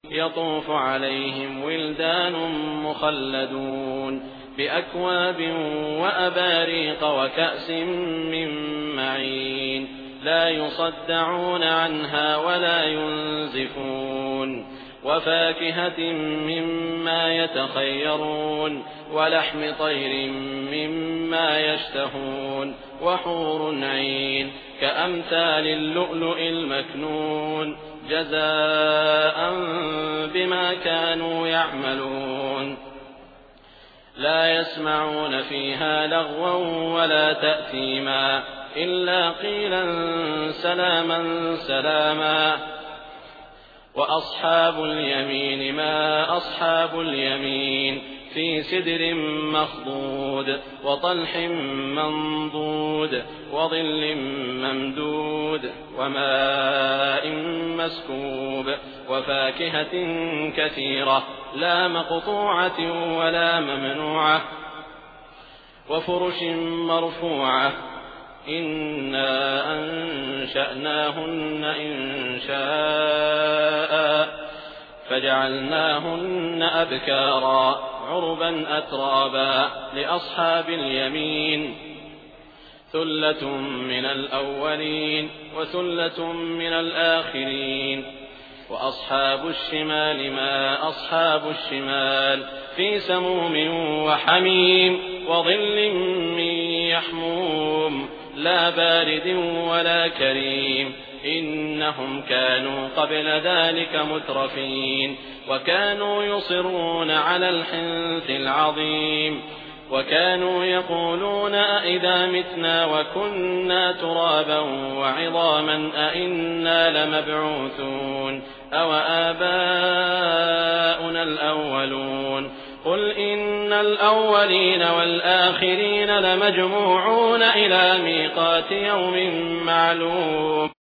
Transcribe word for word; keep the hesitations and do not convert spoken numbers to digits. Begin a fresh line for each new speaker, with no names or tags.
يطوف عليهم ولدان مخلدون بأكواب وأباريق وكأس من معين لا يصدعون عنها ولا ينزفون وفاكهة مما يتخيرون ولحم طير مما يشتهون وحور عين كأمثال اللؤلؤ المكنون جزاء بما كانوا يعملون لا يسمعون فيها لغوا ولا تأثيما إلا قيلا سلاما سلاما وأصحاب اليمين ما أصحاب اليمين في سدر مخضود وطلح منضود وظل ممدود وماء مسكوب وفاكهة كثيرة لا مقطوعة ولا ممنوعة وفرش مرفوعة إنا أنشأناهن إنشاء فجعلناهن أبكارا عربا أترابا لأصحاب اليمين ثلة من الأولين وثلة من الآخرين وأصحاب الشمال ما أصحاب الشمال في سموم وحميم وظل من يحموم لا بارد ولا كريم إنهم كانوا قبل ذلك مترفين وكانوا يصرون على الحنث العظيم وكانوا يقولون أئذا متنا وكنا ترابا وعظاما أئنا لمبعوثون أو آباؤنا الأولون قل إن الأولين والآخرين لمجموعون إلى ميقات يوم معلوم